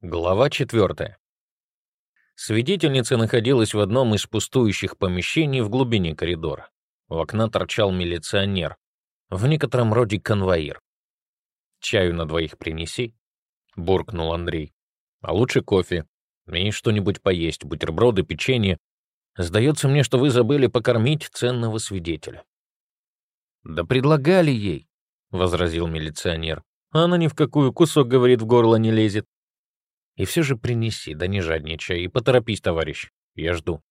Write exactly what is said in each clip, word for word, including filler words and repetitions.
Глава четвертая. Свидетельница находилась в одном из пустующих помещений в глубине коридора. У окна торчал милиционер, в некотором роде конвоир. «Чаю на двоих принеси», — буркнул Андрей. «А лучше кофе. И что-нибудь поесть, бутерброды, печенье. Сдается мне, что вы забыли покормить ценного свидетеля». «Да предлагали ей», — возразил милиционер. «А она ни в какую, кусок, говорит, в горло не лезет». «И все же принеси, да не жадничай, и поторопись, товарищ, я жду».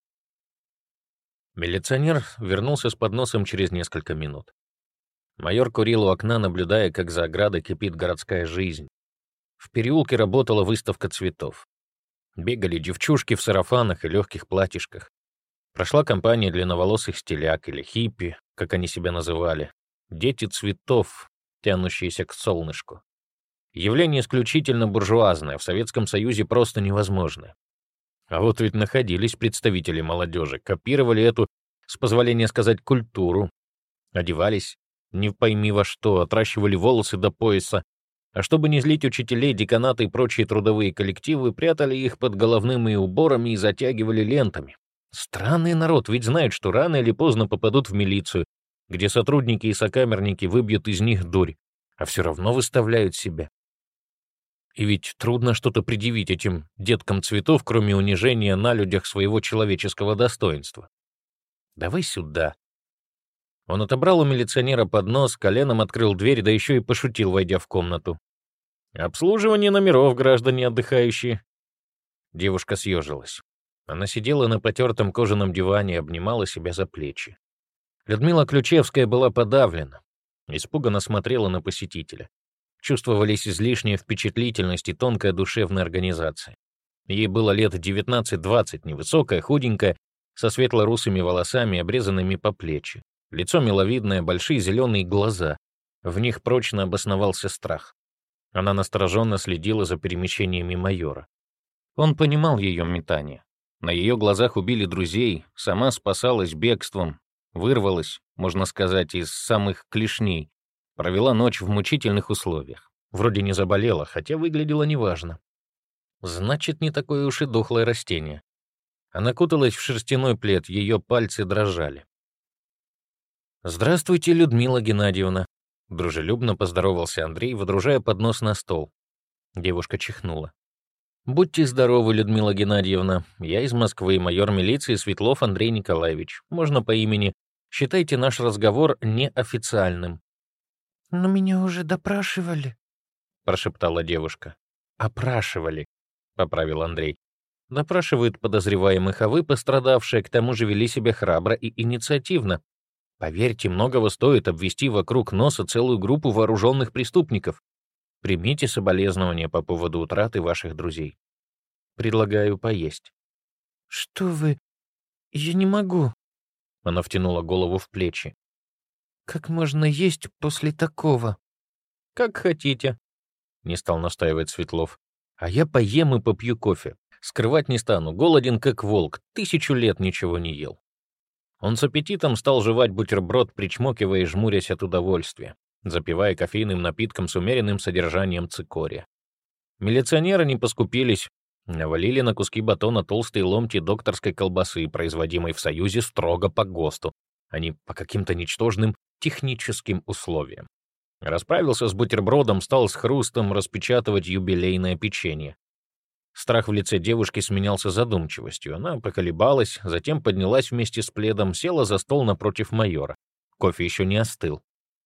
Милиционер вернулся с подносом через несколько минут. Майор курил у окна, наблюдая, как за оградой кипит городская жизнь. В переулке работала выставка цветов. Бегали девчушки в сарафанах и легких платьишках. Прошла компания длинноволосых стиляк или хиппи, как они себя называли. Дети цветов, тянущиеся к солнышку. Явление исключительно буржуазное, в Советском Союзе просто невозможно. А вот ведь находились представители молодежи, копировали эту, с позволения сказать, культуру. Одевались не пойми во что, отращивали волосы до пояса, а чтобы не злить учителей, деканата и прочие трудовые коллективы, прятали их под головными уборами и затягивали лентами. Странный народ, ведь знают, что рано или поздно попадут в милицию, где сотрудники и сокамерники выбьют из них дурь, а все равно выставляют себя. И ведь трудно что-то предъявить этим деткам цветов, кроме унижения на людях своего человеческого достоинства. «Давай сюда». Он отобрал у милиционера поднос, коленом открыл дверь, да еще и пошутил, войдя в комнату. «Обслуживание номеров, граждане отдыхающие». Девушка съежилась. Она сидела на потертом кожаном диване и обнимала себя за плечи. Людмила Ключевская была подавлена, испуганно смотрела на посетителя. Чувствовались излишняя впечатлительность и тонкая душевная организация. Ей было лет девятнадцать-двадцать, невысокая, худенькая, со светло-русыми волосами, обрезанными по плечи. Лицо миловидное, большие зеленые глаза. В них прочно обосновался страх. Она настороженно следила за перемещениями майора. Он понимал ее метание. На ее глазах убили друзей, сама спасалась бегством, вырвалась, можно сказать, из самых клешней. Провела ночь в мучительных условиях. Вроде не заболела, хотя выглядела неважно. Значит, не такое уж и дохлое растение. Она куталась в шерстяной плед, ее пальцы дрожали. «Здравствуйте, Людмила Геннадьевна», — дружелюбно поздоровался Андрей, водружая поднос на стол. Девушка чихнула. «Будьте здоровы, Людмила Геннадьевна. Я из Москвы, майор милиции Светлов Андрей Николаевич. Можно по имени. Считайте наш разговор неофициальным». «Но меня уже допрашивали», — прошептала девушка. «Опрашивали», — поправил Андрей. «Допрашивают подозреваемых, а вы, пострадавшие, к тому же вели себя храбро и инициативно. Поверьте, многого стоит обвести вокруг носа целую группу вооруженных преступников. Примите соболезнования по поводу утраты ваших друзей. Предлагаю поесть». «Что вы? Я не могу». Она втянула голову в плечи. «Как можно есть после такого?» «Как хотите», — не стал настаивать Светлов. «А я поем и попью кофе. Скрывать не стану, голоден как волк, тысячу лет ничего не ел». Он с аппетитом стал жевать бутерброд, причмокивая и жмурясь от удовольствия, запивая кофейным напитком с умеренным содержанием цикория. Милиционеры не поскупились, навалили на куски батона толстые ломти докторской колбасы, производимой в Союзе строго по ГОСТу, а не по каким-то ничтожным техническим условиям. Расправился с бутербродом, стал с хрустом распечатывать юбилейное печенье. Страх в лице девушки сменялся задумчивостью. Она поколебалась, затем поднялась вместе с пледом, села за стол напротив майора. Кофе еще не остыл.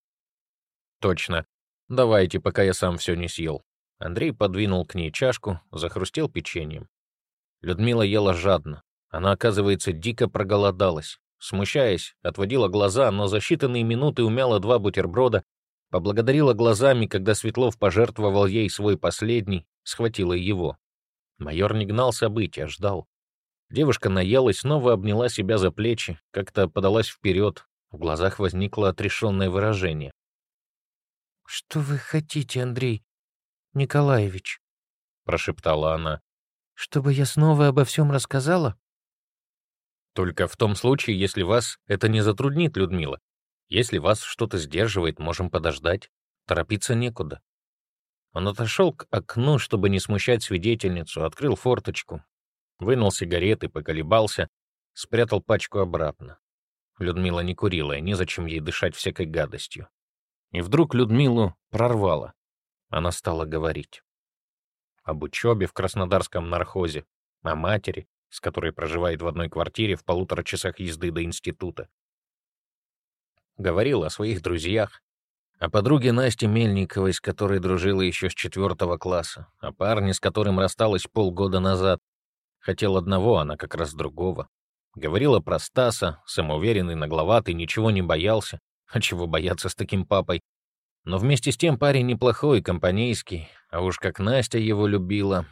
«Точно. Давайте, пока я сам все не съел». Андрей подвинул к ней чашку, захрустел печеньем. Людмила ела жадно. Она, оказывается, дико проголодалась. Смущаясь, отводила глаза, но за считанные минуты умяла два бутерброда, поблагодарила глазами, когда Светлов пожертвовал ей свой последний, схватила его. Майор не гнал события, ждал. Девушка наелась, снова обняла себя за плечи, как-то подалась вперед, в глазах возникло отрешенное выражение. «Что вы хотите, Андрей Николаевич?» — прошептала она. «Чтобы я снова обо всем рассказала?» «Только в том случае, если вас это не затруднит, Людмила. Если вас что-то сдерживает, можем подождать. Торопиться некуда». Он отошел к окну, чтобы не смущать свидетельницу, открыл форточку, вынул сигареты, поколебался, спрятал пачку обратно. Людмила не курила, и незачем ей дышать всякой гадостью. И вдруг Людмилу прорвало. Она стала говорить. Об учебе в Краснодарском нархозе, о матери, с которой проживает в одной квартире в полутора часах езды до института. Говорила о своих друзьях, о подруге Насте Мельниковой, с которой дружила еще с четвертого класса, о парне, с которым рассталась полгода назад. Хотел одного, она как раз другого. Говорила про Стаса, самоуверенный, нагловатый, ничего не боялся. А чего бояться с таким папой? Но вместе с тем парень неплохой, компанейский, а уж как Настя его любила.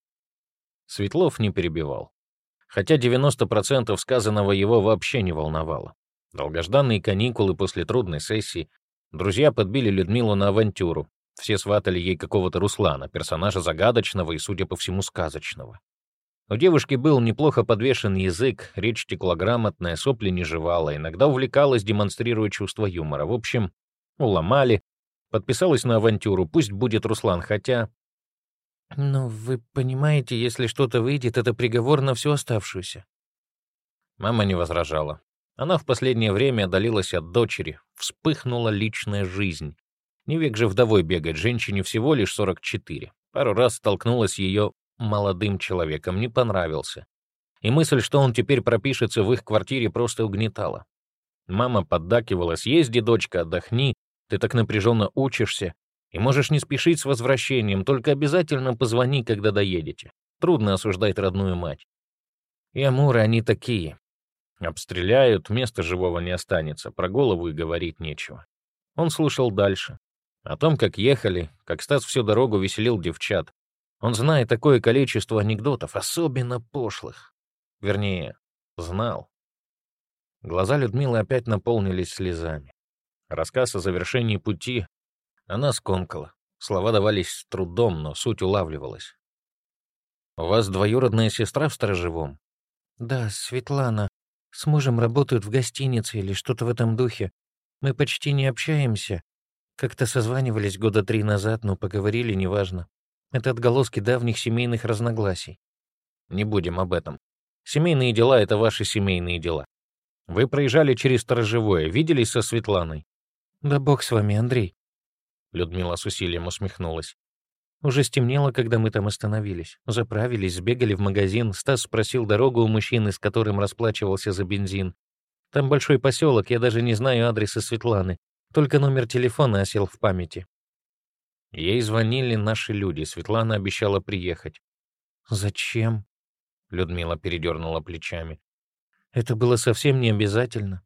Светлов не перебивал. Хотя девяносто процентов сказанного его вообще не волновало. Долгожданные каникулы после трудной сессии. Друзья подбили Людмилу на авантюру. Все сватали ей какого-то Руслана, персонажа загадочного и, судя по всему, сказочного. У девушки был неплохо подвешен язык, речь текла грамотная, сопли не жевала, иногда увлекалась, демонстрируя чувство юмора. В общем, уломали, подписалась на авантюру, пусть будет Руслан, хотя... «Ну, вы понимаете, если что-то выйдет, это приговор на всю оставшуюся». Мама не возражала. Она в последнее время отдалилась от дочери, вспыхнула личная жизнь. Не век же вдовой бегать, женщине всего лишь сорок четыре. Пару раз столкнулась с ее молодым человеком, не понравился. И мысль, что он теперь пропишется в их квартире, просто угнетала. Мама поддакивала: «Съезди, дочка, отдохни, ты так напряженно учишься, и можешь не спешить с возвращением, только обязательно позвони, когда доедете. Трудно осуждать родную мать». И амуры они такие. Обстреляют, места живого не останется, про голову и говорить нечего. Он слушал дальше. О том, как ехали, как Стас всю дорогу веселил девчат. Он знает такое количество анекдотов, особенно пошлых. Вернее, знал. Глаза Людмилы опять наполнились слезами. Рассказ о завершении пути она скомкала. Слова давались с трудом, но суть улавливалась. «У вас двоюродная сестра в Сторожевом?» «Да, Светлана. С мужем работают в гостинице или что-то в этом духе. Мы почти не общаемся. Как-то созванивались года три назад, но поговорили, неважно. Это отголоски давних семейных разногласий». «Не будем об этом. Семейные дела — это ваши семейные дела. Вы проезжали через Сторожевое, виделись со Светланой?» «Да бог с вами, Андрей». Людмила с усилием усмехнулась. «Уже стемнело, когда мы там остановились. Заправились, сбегали в магазин. Стас спросил дорогу у мужчины, с которым расплачивался за бензин. Там большой поселок, я даже не знаю адреса Светланы. Только номер телефона осел в памяти». Ей звонили наши люди, Светлана обещала приехать. «Зачем?» — Людмила передернула плечами. «Это было совсем не обязательно».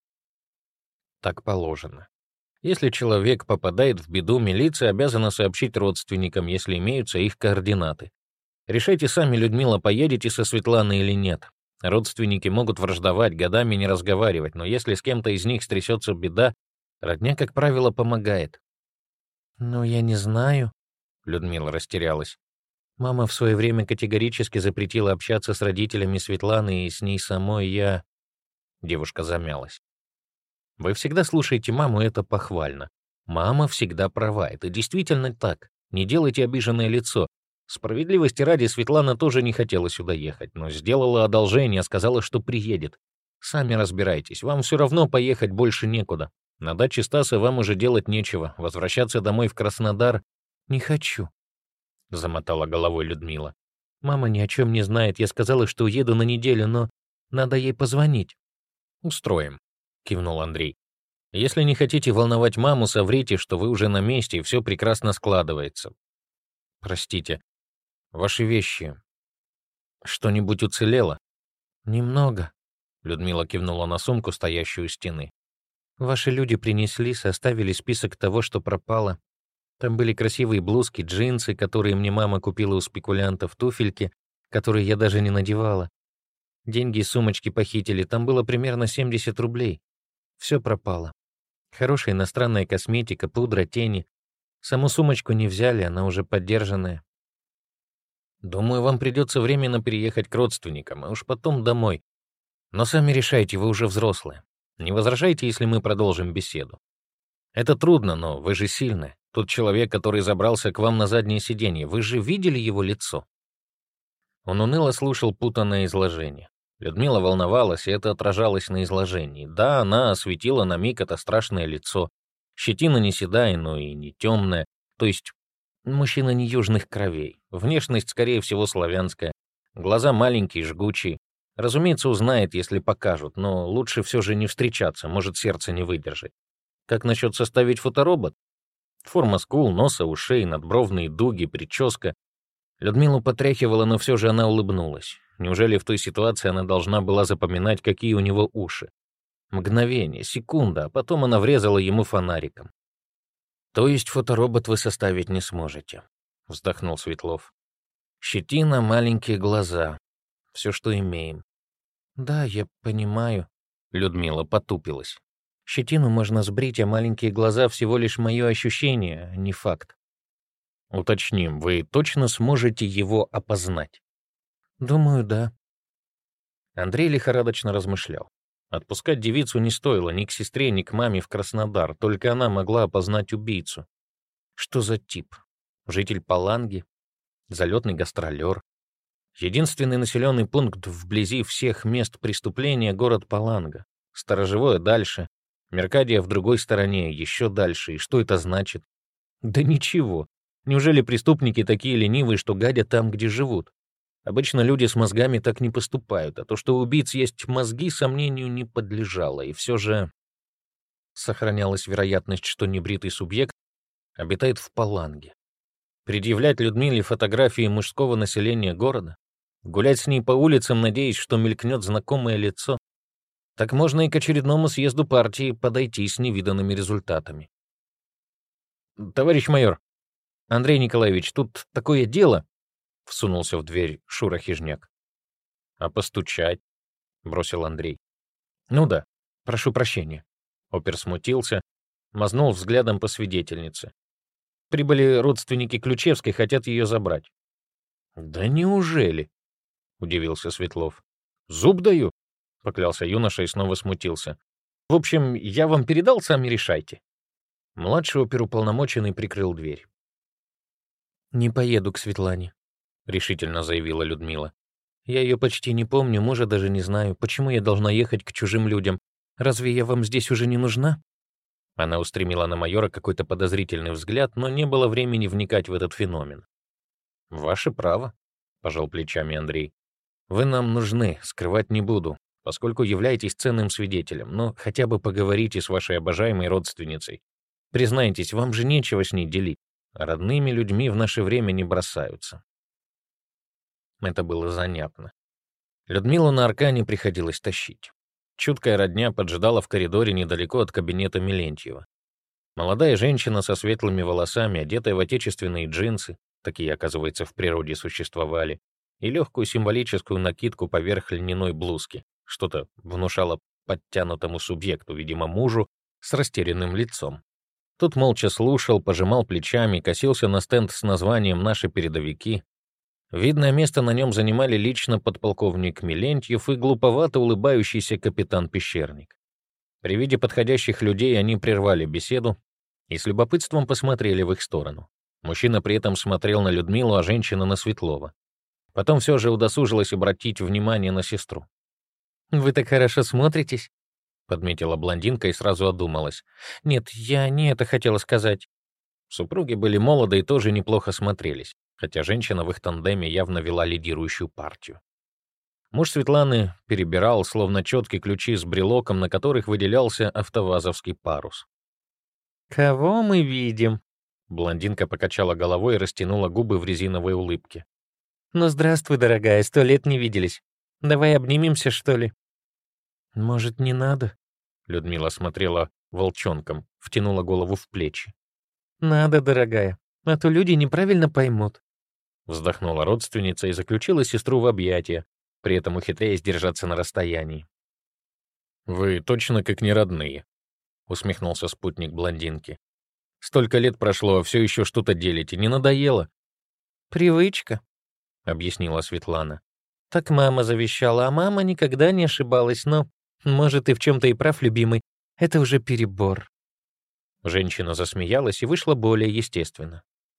Так положено. Если человек попадает в беду, милиция обязана сообщить родственникам, если имеются их координаты. Решайте сами, Людмила, поедете со Светланой или нет. Родственники могут враждовать, годами не разговаривать, но если с кем-то из них стрясется беда, родня, как правило, помогает. «Ну, я не знаю», — Людмила растерялась. «Мама в свое время категорически запретила общаться с родителями Светланы, и с ней самой я...» Девушка замялась. «Вы всегда слушаете маму, это похвально. Мама всегда права, это действительно так. Не делайте обиженное лицо. Справедливости ради, Светлана тоже не хотела сюда ехать, но сделала одолжение, сказала, что приедет. Сами разбирайтесь, вам все равно поехать больше некуда. На даче Стаса вам уже делать нечего, возвращаться домой в Краснодар «Не хочу», — замотала головой Людмила. «Мама ни о чем не знает. Я сказала, что уеду на неделю, но надо ей позвонить». «Устроим», — кивнул Андрей. «Если не хотите волновать маму, соврите, что вы уже на месте, и все прекрасно складывается. Простите, ваши вещи. Что-нибудь уцелело?» «Немного», — Людмила кивнула на сумку, стоящую у стены. «Ваши люди принесли, составили список того, что пропало. Там были красивые блузки, джинсы, которые мне мама купила у спекулянтов, туфельки, которые я даже не надевала. Деньги и сумочки похитили, там было примерно семьдесят рублей. Все пропало. Хорошая иностранная косметика, пудра, тени. Саму сумочку не взяли, она уже подержанная». «Думаю, вам придется временно переехать к родственникам, а уж потом домой. Но сами решайте, вы уже взрослые. Не возражайте, если мы продолжим беседу. Это трудно, но вы же сильны. Тот человек, который забрался к вам на заднее сиденье, вы же видели его лицо?» Он уныло слушал путанное изложение. Людмила волновалась, и это отражалось на изложении. Да, она осветила на миг это страшное лицо. Щетина не седая, но и не темная. То есть мужчина не южных кровей. Внешность, скорее всего, славянская. Глаза маленькие, жгучие. Разумеется, узнает, если покажут, но лучше все же не встречаться, может, сердце не выдержит. Как насчет составить фоторобот? Форма скул, носа, ушей, надбровные дуги, прическа. Людмилу потряхивала, но все же она улыбнулась. Неужели в той ситуации она должна была запоминать, какие у него уши? Мгновение, секунда, а потом она врезала ему фонариком. «То есть фоторобот вы составить не сможете?» — вздохнул Светлов. «Щетина, маленькие глаза. Все, что имеем». «Да, я понимаю». Людмила потупилась. «Щетину можно сбрить, а маленькие глаза — всего лишь мое ощущение, а не факт». «Уточним, вы точно сможете его опознать?» «Думаю, да». Андрей лихорадочно размышлял. Отпускать девицу не стоило ни к сестре, ни к маме в Краснодар, только она могла опознать убийцу. Что за тип? Житель Паланги? Залетный гастролер? Единственный населенный пункт вблизи всех мест преступления — город Паланга. Сторожевое дальше, Меркадия в другой стороне, еще дальше. И что это значит? Да ничего. Неужели преступники такие ленивые, что гадят там, где живут? Обычно люди с мозгами так не поступают, а то, что у убийц есть мозги, сомнению не подлежало, и все же сохранялась вероятность, что небритый субъект обитает в Паланге. Предъявлять Людмиле фотографии мужского населения города? Гулять с ней по улицам, надеясь, что мелькнет знакомое лицо? Так можно и к очередному съезду партии подойти с невиданными результатами. «Товарищ майор, Андрей Николаевич, тут такое дело», — всунулся в дверь Шура Хижняк. «А постучать?» — бросил Андрей. «Ну да, прошу прощения». Опер смутился, мазнул взглядом по свидетельнице. «Прибыли родственники Ключевской, хотят ее забрать». «Да неужели?» — удивился Светлов. «Зуб даю», — поклялся юноша и снова смутился. «В общем, я вам передал, сами решайте». Младший оперуполномоченный прикрыл дверь. «Не поеду к Светлане», — решительно заявила Людмила. «Я ее почти не помню, мужа даже не знаю. Почему я должна ехать к чужим людям? Разве я вам здесь уже не нужна?» Она устремила на майора какой-то подозрительный взгляд, но не было времени вникать в этот феномен. «Ваше право», — пожал плечами Андрей. «Вы нам нужны, скрывать не буду, поскольку являетесь ценным свидетелем, но хотя бы поговорите с вашей обожаемой родственницей. Признайтесь, вам же нечего с ней делить. Родными людьми в наше время не бросаются». Это было занятно. Людмилу на аркане приходилось тащить. Чуткая родня поджидала в коридоре недалеко от кабинета Мелентьева. Молодая женщина со светлыми волосами, одетая в отечественные джинсы, такие, оказывается, в природе существовали, и легкую символическую накидку поверх льняной блузки, что-то внушало подтянутому субъекту, видимо, мужу, с растерянным лицом. Тот молча слушал, пожимал плечами, косился на стенд с названием «Наши передовики». Видное место на нем занимали лично подполковник Мелентьев и глуповато улыбающийся капитан Пещерник. При виде подходящих людей они прервали беседу и с любопытством посмотрели в их сторону. Мужчина при этом смотрел на Людмилу, а женщина — на Светлова. Потом все же удосужилась обратить внимание на сестру. «Вы так хорошо смотритесь», — подметила блондинка и сразу одумалась. «Нет, я не это хотела сказать». Супруги были молоды и тоже неплохо смотрелись, хотя женщина в их тандеме явно вела лидирующую партию. Муж Светланы перебирал, словно четкие ключи с брелоком, на которых выделялся автовазовский парус. «Кого мы видим?» Блондинка покачала головой и растянула губы в резиновой улыбке. «Ну, здравствуй, дорогая, сто лет не виделись. Давай обнимемся, что ли?» «Может, не надо?» Людмила смотрела волчонком, втянула голову в плечи. «Надо, дорогая, а то люди неправильно поймут». Вздохнула родственница и заключила сестру в объятия, при этом ухитряясь держаться на расстоянии. «Вы точно как не родные», — усмехнулся спутник блондинки. «Столько лет прошло, а все еще что-то делите. Не надоело?» «Привычка», — объяснила Светлана. «Так мама завещала, а мама никогда не ошибалась, но, может, ты в чем-то и прав, любимый. Это уже перебор». Женщина засмеялась и вышла более естественно.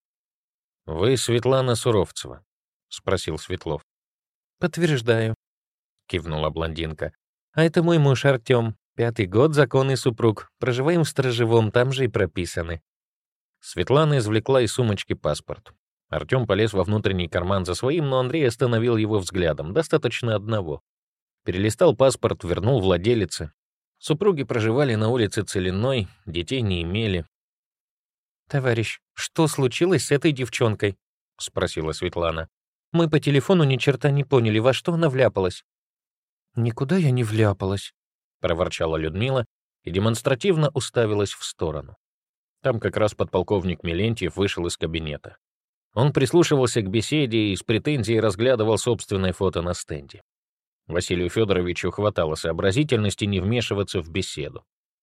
«Вы Светлана Суровцева?» — спросил Светлов. «Подтверждаю», — кивнула блондинка. «А это мой муж Артем. Пятый год, законный супруг. Проживаем в Сторожевом, там же и прописаны». Светлана извлекла из сумочки паспорт. Артем полез во внутренний карман за своим, но Андрей остановил его взглядом. Достаточно одного. Перелистал паспорт, вернул владелице. Супруги проживали на улице Целинной, детей не имели. «Товарищ, что случилось с этой девчонкой?» — спросила Светлана. «Мы по телефону ни черта не поняли, во что она вляпалась». «Никуда я не вляпалась», — проворчала Людмила и демонстративно уставилась в сторону. Там как раз подполковник Мелентьев вышел из кабинета. Он прислушивался к беседе и с претензией разглядывал собственное фото на стенде. Василию Федоровичу хватало сообразительности не вмешиваться в беседу.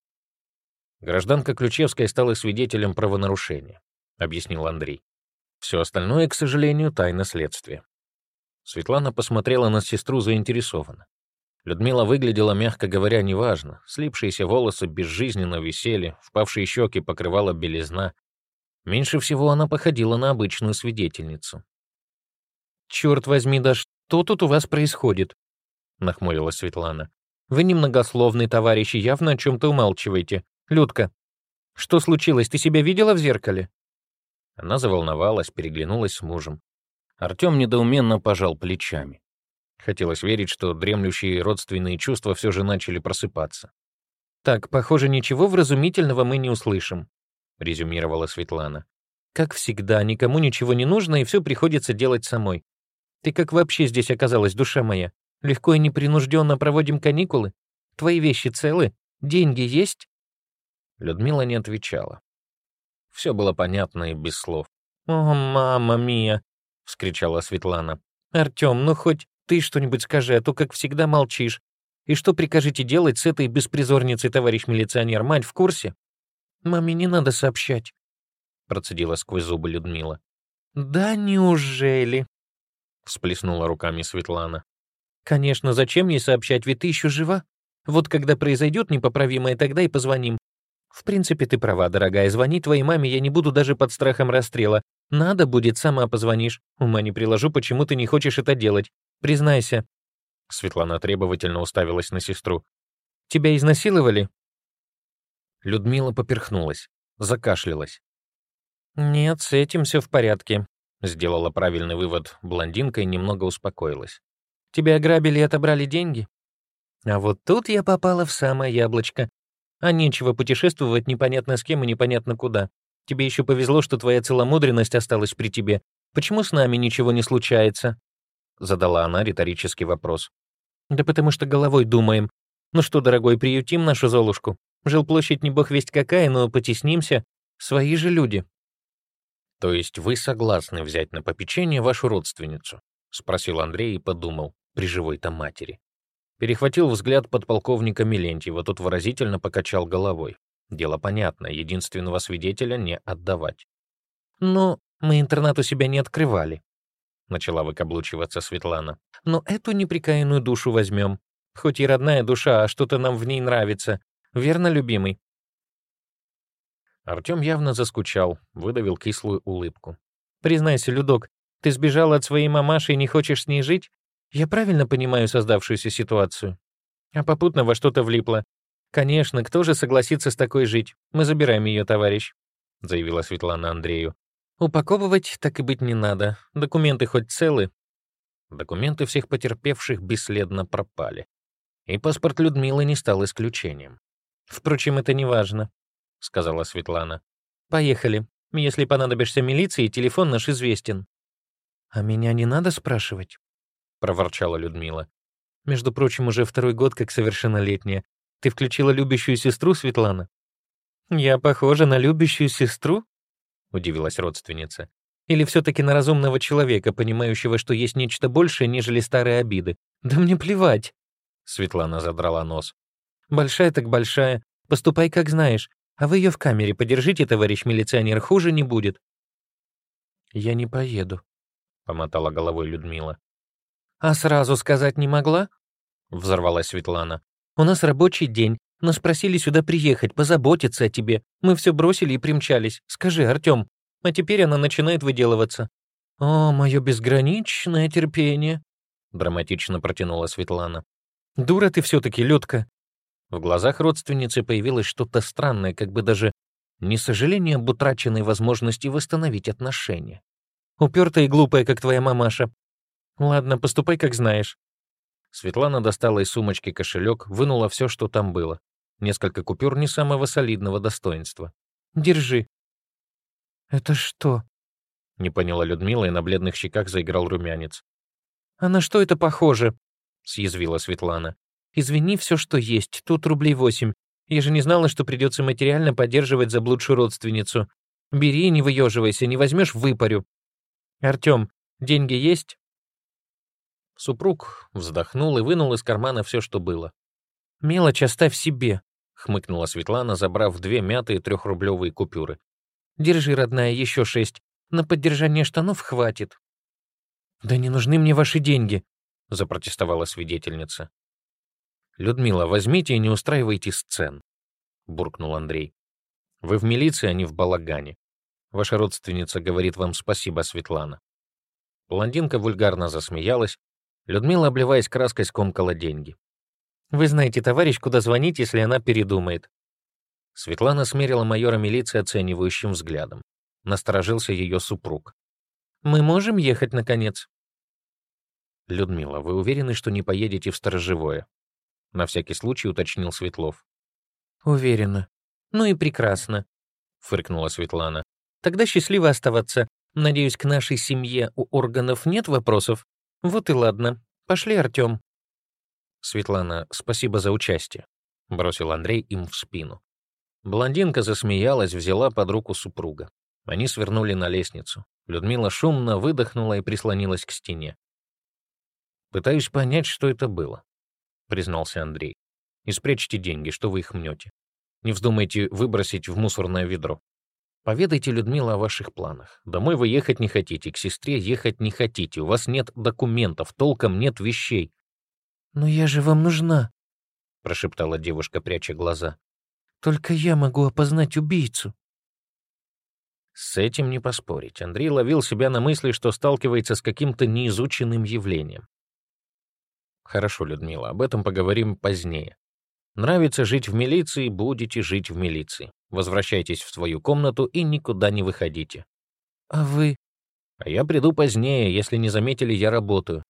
«Гражданка Ключевская стала свидетелем правонарушения», — объяснил Андрей. «Все остальное, к сожалению, тайна следствия». Светлана посмотрела на сестру заинтересованно. Людмила выглядела, мягко говоря, неважно. Слипшиеся волосы безжизненно висели, впавшие щеки покрывала белизна. Меньше всего она походила на обычную свидетельницу. «Черт возьми, да что тут у вас происходит?» — нахмурилась Светлана. «Вы немногословный товарищ и явно о чем-то умалчиваете. Людка, что случилось, ты себя видела в зеркале?» Она заволновалась, переглянулась с мужем. Артем недоуменно пожал плечами. Хотелось верить, что дремлющие родственные чувства все же начали просыпаться. «Так, похоже, ничего вразумительного мы не услышим», — резюмировала Светлана. «Как всегда, никому ничего не нужно, и все приходится делать самой. Ты как вообще здесь оказалась, душа моя? Легко и непринужденно проводим каникулы? Твои вещи целы? Деньги есть?» Людмила не отвечала. Все было понятно и без слов. «О, мама мия!» — вскричала Светлана. «Артем, ну хоть ты что-нибудь скажи, а то, как всегда, молчишь. И что прикажете делать с этой беспризорницей, товарищ милиционер? Мать в курсе?» «Маме не надо сообщать», — процедила сквозь зубы Людмила. «Да неужели?» — всплеснула руками Светлана. «Конечно, зачем ей сообщать, ведь ты еще жива? Вот когда произойдет непоправимое, тогда и позвоним. В принципе, ты права, дорогая, звонить твоей маме я не буду даже под страхом расстрела. Надо будет, сама позвонишь. Ума не приложу, почему ты не хочешь это делать. Признайся». Светлана требовательно уставилась на сестру. «Тебя изнасиловали?» Людмила поперхнулась, закашлялась. «Нет, с этим все в порядке», — сделала правильный вывод блондинка и немного успокоилась. «Тебя ограбили и отобрали деньги? А вот тут я попала в самое яблочко. А нечего путешествовать непонятно с кем и непонятно куда. Тебе еще повезло, что твоя целомудренность осталась при тебе. Почему с нами ничего не случается?» Задала она риторический вопрос. «Да потому что головой думаем. Ну что, дорогой, приютим нашу Золушку? Жилплощадь не бог весть какая, но потеснимся. Свои же люди». «То есть вы согласны взять на попечение вашу родственницу?» — спросил Андрей и подумал, при живой-то матери. Перехватил взгляд подполковника Мелентьева, тот выразительно покачал головой. Дело понятно, единственного свидетеля не отдавать. «Но мы интернат у себя не открывали», — начала выкаблучиваться Светлана. «Но эту неприкаянную душу возьмем. Хоть и родная душа, а что-то нам в ней нравится. Верно, любимый?» Артем явно заскучал, выдавил кислую улыбку. «Признайся, Людок, ты сбежал от своей мамаши и не хочешь с ней жить? Я правильно понимаю создавшуюся ситуацию? А попутно во что-то влипла. Конечно, кто же согласится с такой жить? Мы забираем ее, товарищ», — заявила Светлана Андрею. «Упаковывать так и быть не надо. Документы хоть целы?» Документы всех потерпевших бесследно пропали. И паспорт Людмилы не стал исключением. «Впрочем, это не важно», — сказала Светлана. «Поехали. Если понадобишься милиции, телефон наш известен». «А меня не надо спрашивать?» — проворчала Людмила. «Между прочим, уже второй год как совершеннолетняя. Ты включила любящую сестру, Светлана?» «Я похожа на любящую сестру?» — удивилась родственница. «Или все-таки на разумного человека, понимающего, что есть нечто большее, нежели старые обиды? Да мне плевать!» Светлана задрала нос. «Большая так большая. Поступай, как знаешь. А вы ее в камере подержите, товарищ милиционер, хуже не будет». «Я не поеду», — помотала головой Людмила. «А сразу сказать не могла?» — взорвалась Светлана. «У нас рабочий день. Нас просили сюда приехать, позаботиться о тебе. Мы все бросили и примчались. Скажи, Артем. А теперь она начинает выделываться. О, мое безграничное терпение, драматично протянула Светлана. Дура ты все-таки, Людка. В глазах родственницы появилось что-то странное, как бы даже не сожаление об утраченной возможности восстановить отношения. Упертая и глупая, как твоя мамаша. Ладно, поступай, как знаешь. Светлана достала из сумочки кошелек, вынула все, что там было. Несколько купюр не самого солидного достоинства. Держи. Это что? Не поняла Людмила, и на бледных щеках заиграл румянец. А на что это похоже? Съязвила Светлана. Извини, все, что есть. Тут рублей восемь. Я же не знала, что придется материально поддерживать заблудшую родственницу. Бери, не выеживайся, не возьмешь — выпарю. Артем, деньги есть? Супруг вздохнул и вынул из кармана все, что было. «Мелочь оставь себе», — хмыкнула Светлана, забрав две мятые трехрублевые купюры. «Держи, родная, еще шесть. На поддержание штанов хватит». «Да не нужны мне ваши деньги», — запротестовала свидетельница. «Людмила, возьмите и не устраивайте сцен», — буркнул Андрей. «Вы в милиции, а не в балагане. Ваша родственница говорит вам спасибо, Светлана». Блондинка вульгарно засмеялась. Людмила, обливаясь краской, скомкала деньги. «Вы знаете, товарищ, куда звонить, если она передумает». Светлана смерила майора милиции оценивающим взглядом. Насторожился ее супруг. «Мы можем ехать, наконец?» «Людмила, вы уверены, что не поедете в сторожевое?» На всякий случай уточнил Светлов. «Уверена. Ну и прекрасно», — фыркнула Светлана. «Тогда счастливо оставаться. Надеюсь, к нашей семье у органов нет вопросов? Вот и ладно. Пошли, Артем». «Светлана, спасибо за участие», — бросил Андрей им в спину. Блондинка засмеялась, взяла под руку супруга. Они свернули на лестницу. Людмила шумно выдохнула и прислонилась к стене. «Пытаюсь понять, что это было», — признался Андрей. «И спрячьте деньги, что вы их мнете. Не вздумайте выбросить в мусорное ведро. Поведайте, Людмила, о ваших планах. Домой вы ехать не хотите, к сестре ехать не хотите, у вас нет документов, толком нет вещей». «Но я же вам нужна», — прошептала девушка, пряча глаза. «Только я могу опознать убийцу». С этим не поспорить. Андрей ловил себя на мысли, что сталкивается с каким-то неизученным явлением. «Хорошо, Людмила, об этом поговорим позднее. Нравится жить в милиции — будете жить в милиции. Возвращайтесь в свою комнату и никуда не выходите». «А вы?» «А я приду позднее, если не заметили, я работаю».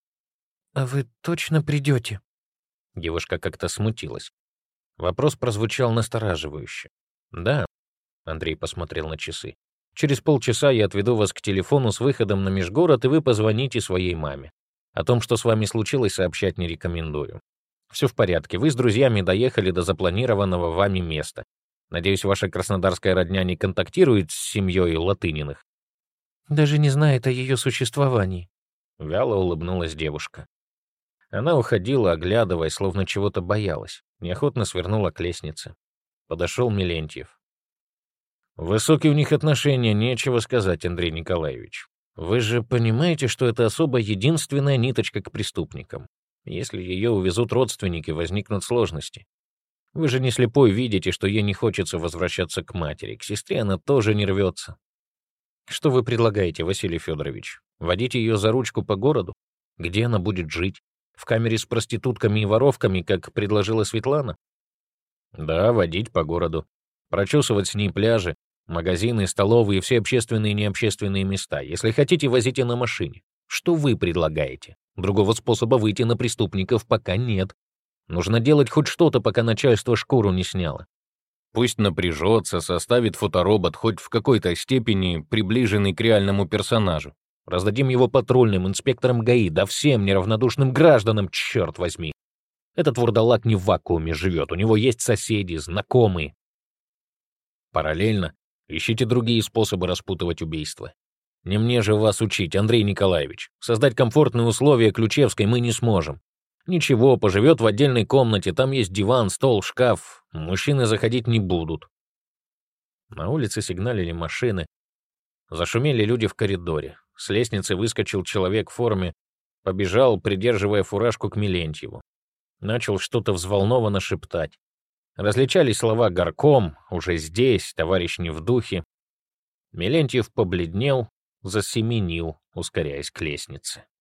«А вы точно придете?» Девушка как-то смутилась. Вопрос прозвучал настораживающе. «Да», — Андрей посмотрел на часы. «Через полчаса я отведу вас к телефону с выходом на межгород, и вы позвоните своей маме. О том, что с вами случилось, сообщать не рекомендую. Все в порядке, вы с друзьями доехали до запланированного вами места. Надеюсь, ваша краснодарская родня не контактирует с семьей Латыниных?» «Даже не знает о ее существовании», — вяло улыбнулась девушка. Она уходила, оглядываясь, словно чего-то боялась, неохотно свернула к лестнице. Подошел Милентьев. «Высокие у них отношения, нечего сказать, Андрей Николаевич. Вы же понимаете, что это особо единственная ниточка к преступникам. Если ее увезут родственники, возникнут сложности. Вы же не слепой, видите, что ей не хочется возвращаться к матери, к сестре она тоже не рвется. Что вы предлагаете, Василий Федорович? Водить ее за ручку по городу? Где она будет жить? В камере с проститутками и воровками, как предложила Светлана? Да, водить по городу. Прочесывать с ней пляжи, магазины, столовые и все общественные и необщественные места. Если хотите, возите на машине. Что вы предлагаете? Другого способа выйти на преступников пока нет. Нужно делать хоть что-то, пока начальство шкуру не сняло. Пусть напряжется, составит фоторобот, хоть в какой-то степени приближенный к реальному персонажу. Раздадим его патрульным, инспекторам ГАИ, да всем неравнодушным гражданам, черт возьми. Этот вурдалак не в вакууме живет, у него есть соседи, знакомые. Параллельно ищите другие способы распутывать убийство. Не мне же вас учить, Андрей Николаевич. Создать комфортные условия Ключевской мы не сможем. Ничего, поживет в отдельной комнате, там есть диван, стол, шкаф. Мужчины заходить не будут. На улице сигналили машины. Зашумели люди в коридоре. С лестницы выскочил человек в форме, побежал, придерживая фуражку, к Милентьеву. Начал что-то взволнованно шептать. Различались слова «горком», «уже здесь», «товарищ не в духе». Мелентьев побледнел, засеменил, ускоряясь к лестнице.